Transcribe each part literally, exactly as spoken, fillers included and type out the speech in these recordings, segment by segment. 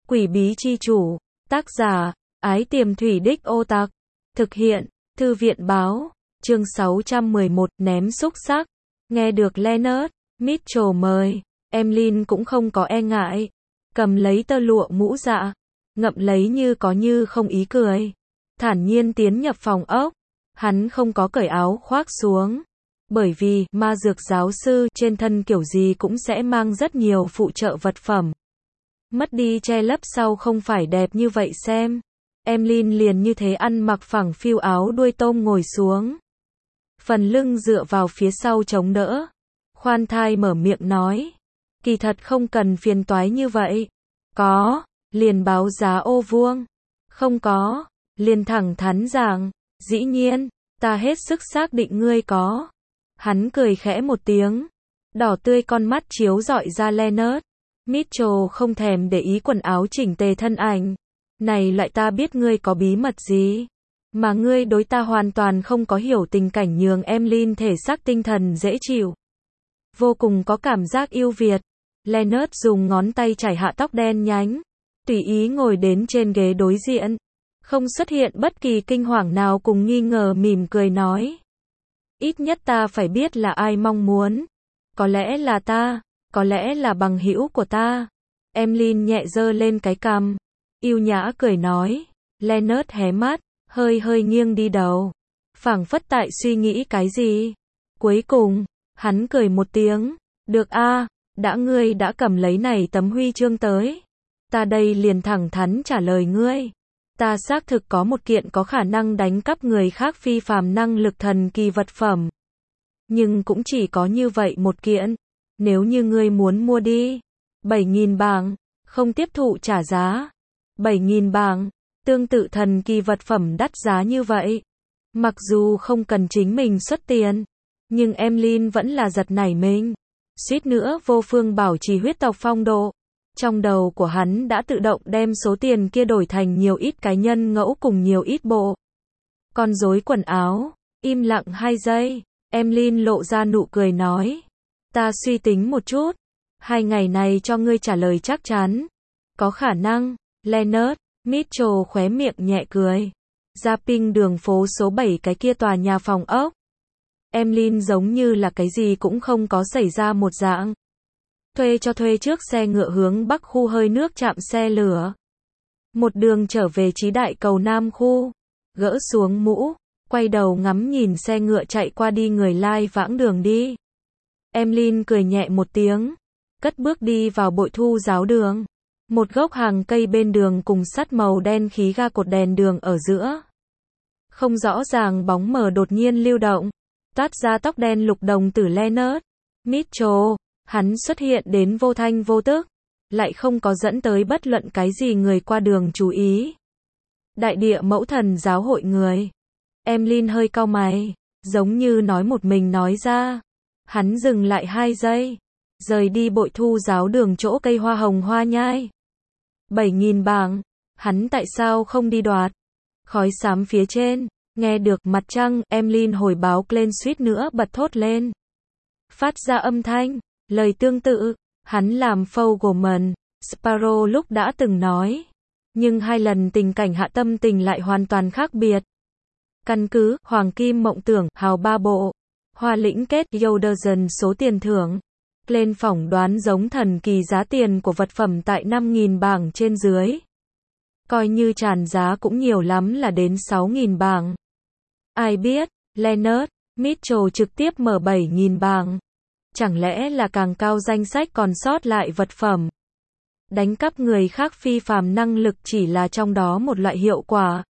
Quỷ bí chi chủ, tác giả, Ái Tiềm Thủy Đích Ô Tặc, thực hiện, Thư viện báo, chương sáu trăm mười một, ném xúc xắc. Nghe được Leonard Mitchell mời, Emlyn cũng không có e ngại, cầm lấy tơ lụa mũ dạ, ngậm lấy như có như không ý cười, thản nhiên tiến nhập phòng ốc. Hắn không có cởi áo khoác xuống, bởi vì ma dược giáo sư trên thân kiểu gì cũng sẽ mang rất nhiều phụ trợ vật phẩm. Mất đi che lấp sau không phải đẹp như vậy xem. Emlyn liền như thế ăn mặc phẳng phiu áo đuôi tôm ngồi xuống, phần lưng dựa vào phía sau chống đỡ, khoan thai mở miệng nói, kỳ thật không cần phiền toái như vậy. Có, liền báo giá ô vuông. Không có, liền thẳng thắn rằng, dĩ nhiên, ta hết sức xác định ngươi có. Hắn cười khẽ một tiếng, đỏ tươi con mắt chiếu rọi ra Leonard Mitchell không thèm để ý quần áo chỉnh tề thân ảnh. Này loại ta biết ngươi có bí mật gì, mà ngươi đối ta hoàn toàn không có hiểu tình cảnh nhường Emlyn thể xác tinh thần dễ chịu. Vô cùng có cảm giác yêu Việt. Leonard dùng ngón tay chải hạ tóc đen nhánh, tùy ý ngồi đến trên ghế đối diện. Không xuất hiện bất kỳ kinh hoàng nào cùng nghi ngờ, mỉm cười nói. Ít nhất ta phải biết là ai mong muốn. Có lẽ là ta, có lẽ là bằng hữu của ta. Emlyn nhẹ giơ lên cái cằm, yêu nhã cười nói. Leonard hé mắt, hơi hơi nghiêng đi đầu, phảng phất tại suy nghĩ cái gì. Cuối cùng, hắn cười một tiếng. Được a, đã ngươi đã cầm lấy này tấm huy chương tới, ta đây liền thẳng thắn trả lời ngươi. Ta xác thực có một kiện có khả năng đánh cắp người khác phi phàm năng lực thần kỳ vật phẩm. Nhưng cũng chỉ có như vậy một kiện. Nếu như ngươi muốn mua đi, bảy nghìn bảng, không tiếp thụ trả giá. bảy nghìn bảng, tương tự thần kỳ vật phẩm đắt giá như vậy. Mặc dù không cần chính mình xuất tiền, nhưng Emlyn vẫn là giật nảy mình. Suýt nữa vô phương bảo trì huyết tộc phong độ. Trong đầu của hắn đã tự động đem số tiền kia đổi thành nhiều ít cái nhân ngẫu cùng nhiều ít bộ con rối quần áo. Im lặng hai giây, Emlyn lộ ra nụ cười nói. Ta suy tính một chút, hai ngày này cho ngươi trả lời chắc chắn. Có khả năng. Leonard Mitchell khóe miệng nhẹ cười. Gia Ping đường phố số bảy cái kia tòa nhà phòng ốc. Emlyn giống như là cái gì cũng không có xảy ra một dạng. Thuê cho thuê trước xe ngựa hướng bắc khu hơi nước chạm xe lửa. Một đường trở về trí đại cầu Nam khu. Gỡ xuống mũ, quay đầu ngắm nhìn xe ngựa chạy qua đi người lai vãng đường đi. Emlyn cười nhẹ một tiếng, cất bước đi vào bội thu giáo đường. Một gốc hàng cây bên đường cùng sắt màu đen khí ga cột đèn đường ở giữa. Không rõ ràng bóng mờ đột nhiên lưu động, toát ra tóc đen lục đồng tử Leonard Mitchell. Hắn xuất hiện đến vô thanh vô tức, lại không có dẫn tới bất luận cái gì người qua đường chú ý. Đại địa mẫu thần giáo hội người. Emlyn hơi cau mày, giống như nói một mình nói ra. Hắn dừng lại hai giây, rời đi bội thu giáo đường chỗ cây hoa hồng hoa nhai. bảy nghìn bảng, hắn tại sao không đi đoạt? Khói xám phía trên, nghe được mặt trăng, Emlyn hồi báo lên suýt nữa bật thốt lên. Phát ra âm thanh, lời tương tự, hắn làm Fogelman, Sparrow lúc đã từng nói. Nhưng hai lần tình cảnh hạ tâm tình lại hoàn toàn khác biệt. Căn cứ, Hoàng Kim Mộng Tưởng, hào ba bộ. Hoa lĩnh kết, Yoderson số tiền thưởng. Lên phỏng đoán giống thần kỳ giá tiền của vật phẩm tại năm nghìn bảng trên dưới. Coi như tràn giá cũng nhiều lắm là đến sáu nghìn bảng. Ai biết, Leonard Mitchell trực tiếp mở bảy nghìn bảng. Chẳng lẽ là càng cao danh sách còn sót lại vật phẩm. Đánh cắp người khác phi phàm năng lực chỉ là trong đó một loại hiệu quả.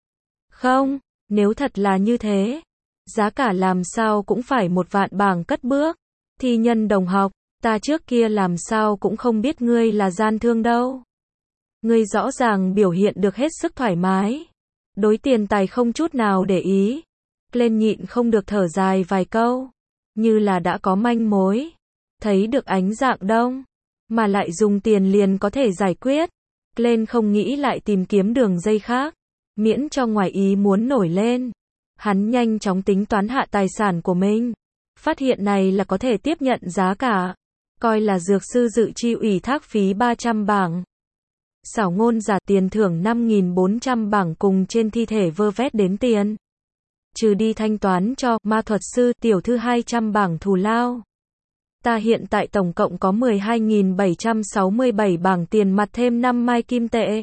Không, nếu thật là như thế, giá cả làm sao cũng phải một vạn bảng cất bước. Thi nhân đồng học, ta trước kia làm sao cũng không biết ngươi là gian thương đâu. Ngươi rõ ràng biểu hiện được hết sức thoải mái. Đối tiền tài không chút nào để ý. Lên nhịn không được thở dài vài câu. Như là đã có manh mối. Thấy được ánh dạng đông. Mà lại dùng tiền liền có thể giải quyết. Lên không nghĩ lại tìm kiếm đường dây khác. Miễn cho ngoài ý muốn nổi lên. Hắn nhanh chóng tính toán hạ tài sản của mình. Phát hiện này là có thể tiếp nhận giá cả. Coi là dược sư dự chi ủy thác phí ba trăm bảng. Xảo ngôn giả tiền thưởng năm nghìn bốn trăm bảng cùng trên thi thể vơ vét đến tiền. Trừ đi thanh toán cho ma thuật sư tiểu thư hai trăm bảng thù lao. Ta hiện tại tổng cộng có mười hai nghìn bảy trăm sáu mươi bảy bảng tiền mặt thêm năm mai kim tệ.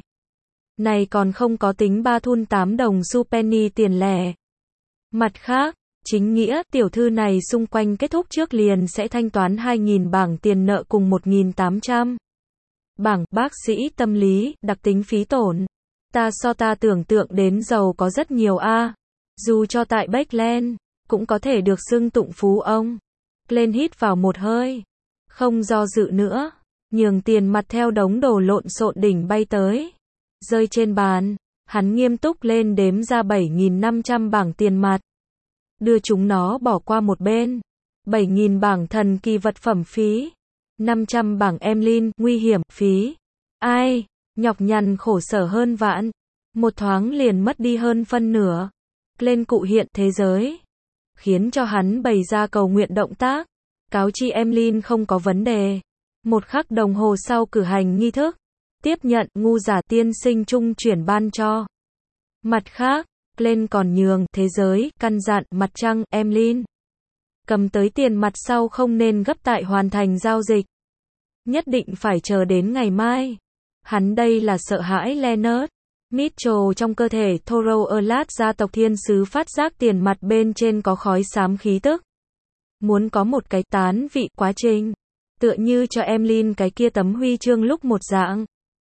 Này còn không có tính ba thun tám đồng xu penny tiền lẻ. Mặt khác, chính nghĩa tiểu thư này xung quanh kết thúc trước liền sẽ thanh toán hai nghìn bảng tiền nợ cùng một nghìn tám trăm bảng bác sĩ tâm lý, đặc tính phí tổn. Ta so ta tưởng tượng đến giàu có rất nhiều a. Dù cho tại Backland, cũng có thể được xưng tụng phú ông. Glenn hít vào một hơi. Không do dự nữa. Nhường tiền mặt theo đống đồ lộn xộn đỉnh bay tới. Rơi trên bàn. Hắn nghiêm túc lên đếm ra bảy nghìn năm trăm bảng tiền mặt. Đưa chúng nó bỏ qua một bên. bảy nghìn bảng thần kỳ vật phẩm phí. năm trăm bảng Emlyn, nguy hiểm, phí. Ai, nhọc nhằn khổ sở hơn vạn. Một thoáng liền mất đi hơn phân nửa. Lên cụ hiện thế giới. Khiến cho hắn bày ra cầu nguyện động tác. Cáo chi Emlyn không có vấn đề. Một khắc đồng hồ sau cử hành nghi thức. Tiếp nhận ngu giả tiên sinh trung chuyển ban cho. Mặt khác, lên còn nhường thế giới, căn dặn mặt trăng, Emlyn. Cầm tới tiền mặt sau không nên gấp tại hoàn thành giao dịch. Nhất định phải chờ đến ngày mai. Hắn đây là sợ hãi Leonard Mitchell trong cơ thể Thorough Erlat gia tộc thiên sứ phát giác tiền mặt bên trên có khói xám khí tức. Muốn có một cái tán vị quá trình. Tựa như cho Emlyn cái kia tấm huy chương lúc một dạng.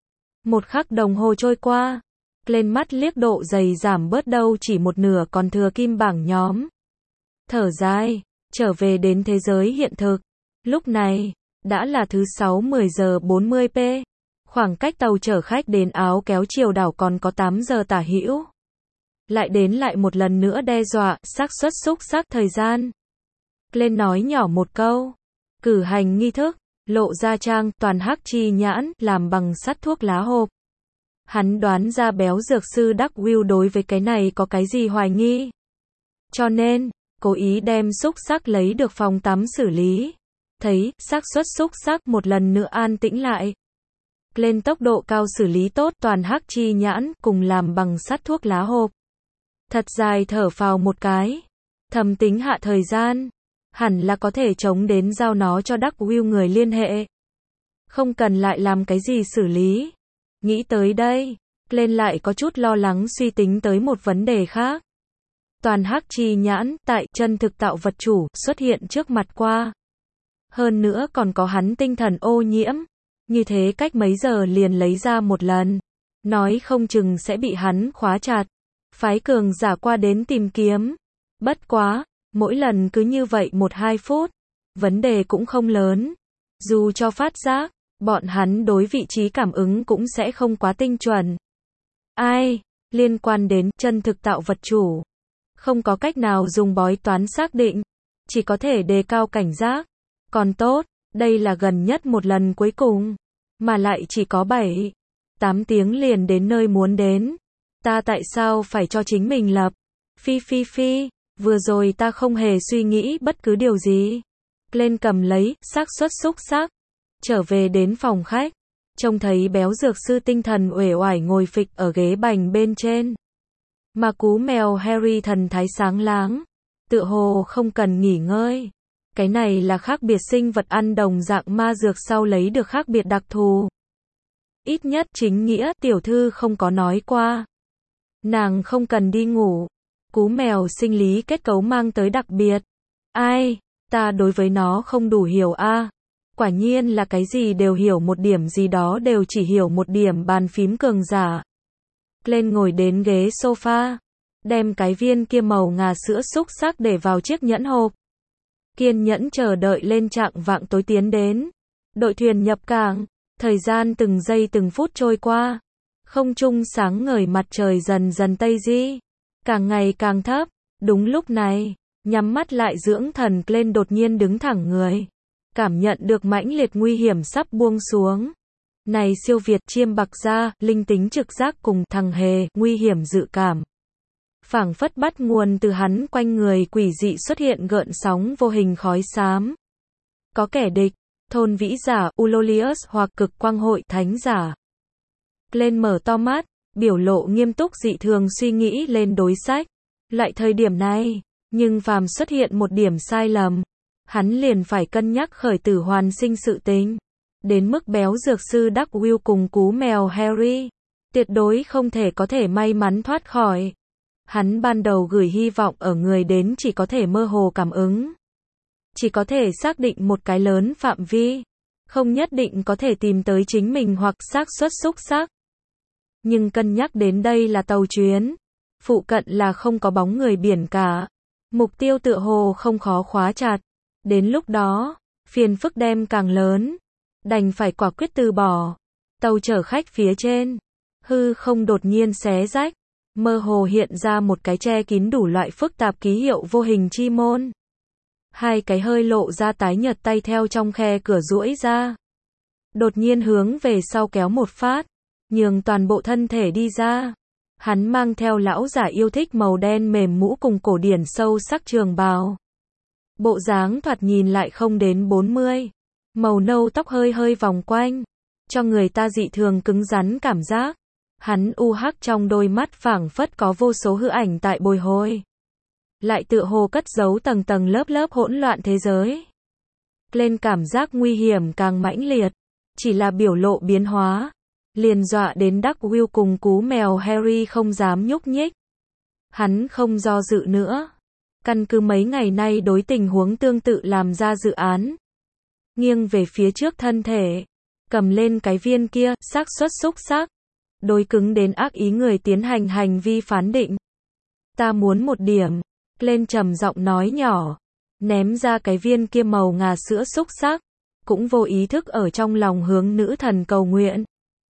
Một khắc đồng hồ trôi qua. Lên mắt liếc độ dày giảm bớt đâu chỉ một nửa còn thừa kim bảng nhóm. Thở dài, trở về đến thế giới hiện thực. Lúc này, đã là thứ sáu mười giờ bốn mươi p. Khoảng cách tàu chở khách đến Áo Kéo Chiều đảo còn có tám giờ tả hữu. Lại đến lại một lần nữa đe dọa, xác suất xúc xác thời gian. Lên nói nhỏ một câu. Cử hành nghi thức, lộ ra trang, toàn hắc chi nhãn, làm bằng sắt thuốc lá hộp. Hắn đoán ra béo dược sư Đắc Will đối với cái này có cái gì hoài nghi. Cho nên, cố ý đem xúc sắc lấy được phòng tắm xử lý. Thấy, xác suất xúc sắc một lần nữa an tĩnh lại. Lên tốc độ cao xử lý tốt toàn hắc chi nhãn, cùng làm bằng sắt thuốc lá hộp. Thật dài thở phào một cái. Thầm tính hạ thời gian. Hẳn là có thể chống đến giao nó cho Đắc Will người liên hệ. Không cần lại làm cái gì xử lý. Nghĩ tới đây, lên lại có chút lo lắng suy tính tới một vấn đề khác. Toàn hắc chi nhãn, tại chân thực tạo vật chủ, xuất hiện trước mặt qua. Hơn nữa còn có hắn tinh thần ô nhiễm. Như thế cách mấy giờ liền lấy ra một lần. Nói không chừng sẽ bị hắn khóa chặt. Phái cường giả qua đến tìm kiếm. Bất quá, mỗi lần cứ như vậy một hai phút. Vấn đề cũng không lớn. Dù cho phát giác, bọn hắn đối vị trí cảm ứng cũng sẽ không quá tinh chuẩn. Ai, liên quan đến chân thực tạo vật chủ. Không có cách nào dùng bói toán xác định. Chỉ có thể đề cao cảnh giác. Còn tốt, đây là gần nhất một lần cuối cùng. Mà lại chỉ có bảy, tám tiếng liền đến nơi muốn đến. Ta tại sao phải cho chính mình lập? Phi phi phi, vừa rồi ta không hề suy nghĩ bất cứ điều gì. Lên cầm lấy, xác suất xúc xác. Trở về đến phòng khách. Trông thấy béo dược sư tinh thần uể oải ngồi phịch ở ghế bành bên trên. Mà cú mèo Harry thần thái sáng láng. Tựa hồ không cần nghỉ ngơi. Cái này là khác biệt sinh vật ăn đồng dạng ma dược sau lấy được khác biệt đặc thù. Ít nhất chính nghĩa tiểu thư không có nói qua. Nàng không cần đi ngủ. Cú mèo sinh lý kết cấu mang tới đặc biệt. Ai, ta đối với nó không đủ hiểu a. À. Quả nhiên là cái gì đều hiểu một điểm gì đó đều chỉ hiểu một điểm bàn phím cường giả. Lên ngồi đến ghế sofa. Đem cái viên kia màu ngà sữa xúc sắc để vào chiếc nhẫn hộp. Kiên nhẫn chờ đợi lên trạng vạng tối tiến đến. Đội thuyền nhập cảng. Thời gian từng giây từng phút trôi qua. Không trung sáng ngời mặt trời dần dần tây di. Càng ngày càng thấp. Đúng lúc này, nhắm mắt lại dưỡng thần lên đột nhiên đứng thẳng người. Cảm nhận được mãnh liệt nguy hiểm sắp buông xuống. Này siêu việt chiêm bạc gia, linh tính trực giác cùng thằng hề, nguy hiểm dự cảm. Phảng phất bắt nguồn từ hắn quanh người quỷ dị xuất hiện gợn sóng vô hình khói xám. Có kẻ địch, thôn vĩ giả, Ulolius hoặc cực quang hội thánh giả. Glenn mở to mắt, biểu lộ nghiêm túc dị thường suy nghĩ lên đối sách. Loại thời điểm này, nhưng phàm xuất hiện một điểm sai lầm, hắn liền phải cân nhắc khởi tử hoàn sinh sự tình. Đến mức béo dược sư Đắc Will cùng cú mèo Harry, tuyệt đối không thể có thể may mắn thoát khỏi. Hắn ban đầu gửi hy vọng ở người đến chỉ có thể mơ hồ cảm ứng. Chỉ có thể xác định một cái lớn phạm vi. Không nhất định có thể tìm tới chính mình hoặc xác suất xúc xác. Nhưng cân nhắc đến đây là tàu chuyến. Phụ cận là không có bóng người biển cả. Mục tiêu tựa hồ không khó khóa chặt. Đến lúc đó, phiền phức đem càng lớn. Đành phải quả quyết từ bỏ. Tàu chở khách phía trên. Hư không đột nhiên xé rách. Mơ hồ hiện ra một cái che kín đủ loại phức tạp ký hiệu vô hình chi môn. Hai cái hơi lộ ra tái nhợt tay theo trong khe cửa duỗi ra. Đột nhiên hướng về sau kéo một phát. Nhường toàn bộ thân thể đi ra. Hắn mang theo lão giả yêu thích màu đen mềm mũ cùng cổ điển sâu sắc trường bào. Bộ dáng thoạt nhìn lại không đến bốn mươi. Màu nâu tóc hơi hơi vòng quanh. Cho người ta dị thường cứng rắn cảm giác. Hắn u hắc trong đôi mắt phảng phất có vô số hư ảnh tại bồi hồi. Lại tựa hồ cất giấu tầng tầng lớp lớp hỗn loạn thế giới. Lên cảm giác nguy hiểm càng mãnh liệt. Chỉ là biểu lộ biến hóa. Liền dọa đến Đắc Will cùng cú mèo Harry không dám nhúc nhích. Hắn không do dự nữa. Căn cứ mấy ngày nay đối tình huống tương tự làm ra dự án. Nghiêng về phía trước thân thể. Cầm lên cái viên kia, xác suất xúc xác. Đối cứng đến ác ý người tiến hành hành vi phán định. Ta muốn một điểm. Lên trầm giọng nói nhỏ. Ném ra cái viên kia màu ngà sữa xúc xác. Cũng vô ý thức ở trong lòng hướng nữ thần cầu nguyện.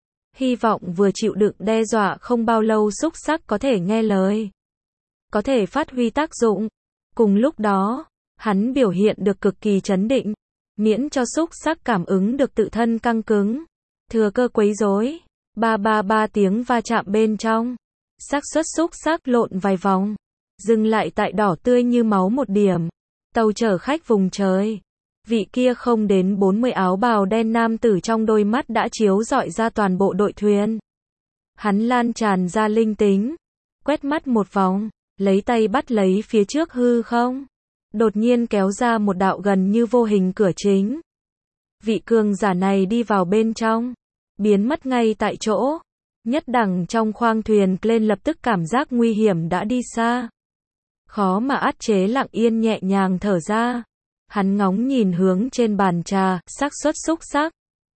Hy vọng vừa chịu đựng đe dọa không bao lâu xúc sắc có thể nghe lời. Có thể phát huy tác dụng. Cùng lúc đó, hắn biểu hiện được cực kỳ trấn định. Miễn cho xúc sắc cảm ứng được tự thân căng cứng. Thừa cơ quấy rối. Ba ba ba tiếng va chạm bên trong. Xác suất xúc sắc lộn vài vòng. Dừng lại tại đỏ tươi như máu một điểm. Tàu chở khách vùng trời. Vị kia không đến bốn mươi áo bào đen nam tử trong đôi mắt đã chiếu rọi ra toàn bộ đội thuyền. Hắn lan tràn ra linh tính. Quét mắt một vòng. Lấy tay bắt lấy phía trước hư không. Đột nhiên kéo ra một đạo gần như vô hình cửa chính. Vị cường giả này đi vào bên trong. Biến mất ngay tại chỗ. Nhất đẳng trong khoang thuyền lên lập tức cảm giác nguy hiểm đã đi xa. Khó mà át chế lặng yên nhẹ nhàng thở ra. Hắn ngóng nhìn hướng trên bàn trà, xác suất xúc sắc.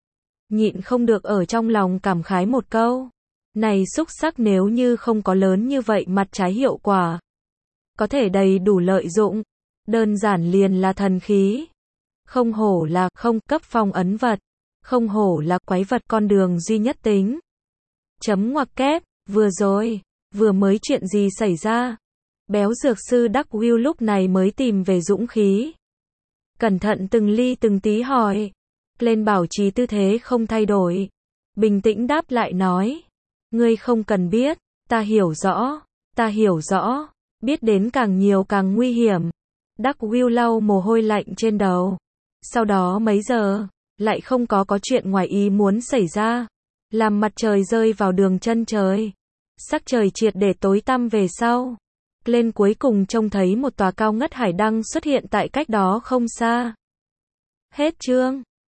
Nhịn không được ở trong lòng cảm khái một câu. Này xúc sắc nếu như không có lớn như vậy mặt trái hiệu quả. Có thể đầy đủ lợi dụng. Đơn giản liền là thần khí. Không hổ là không cấp phong ấn vật. Không hổ là quái vật con đường duy nhất tính. Chấm ngoặc kép, vừa rồi, vừa mới chuyện gì xảy ra. Béo dược sư Đắc Will lúc này mới tìm về dũng khí. Cẩn thận từng ly từng tí hỏi. Lên bảo trì tư thế không thay đổi. Bình tĩnh đáp lại nói. Ngươi không cần biết. Ta hiểu rõ. Ta hiểu rõ. Biết đến càng nhiều càng nguy hiểm. Đắc Will lau mồ hôi lạnh trên đầu. Sau đó mấy giờ, lại không có có chuyện ngoài ý muốn xảy ra. Làm mặt trời rơi vào đường chân trời. Sắc trời triệt để tối tăm về sau. Lên cuối cùng trông thấy một tòa cao ngất hải đăng xuất hiện tại cách đó không xa. Hết chương.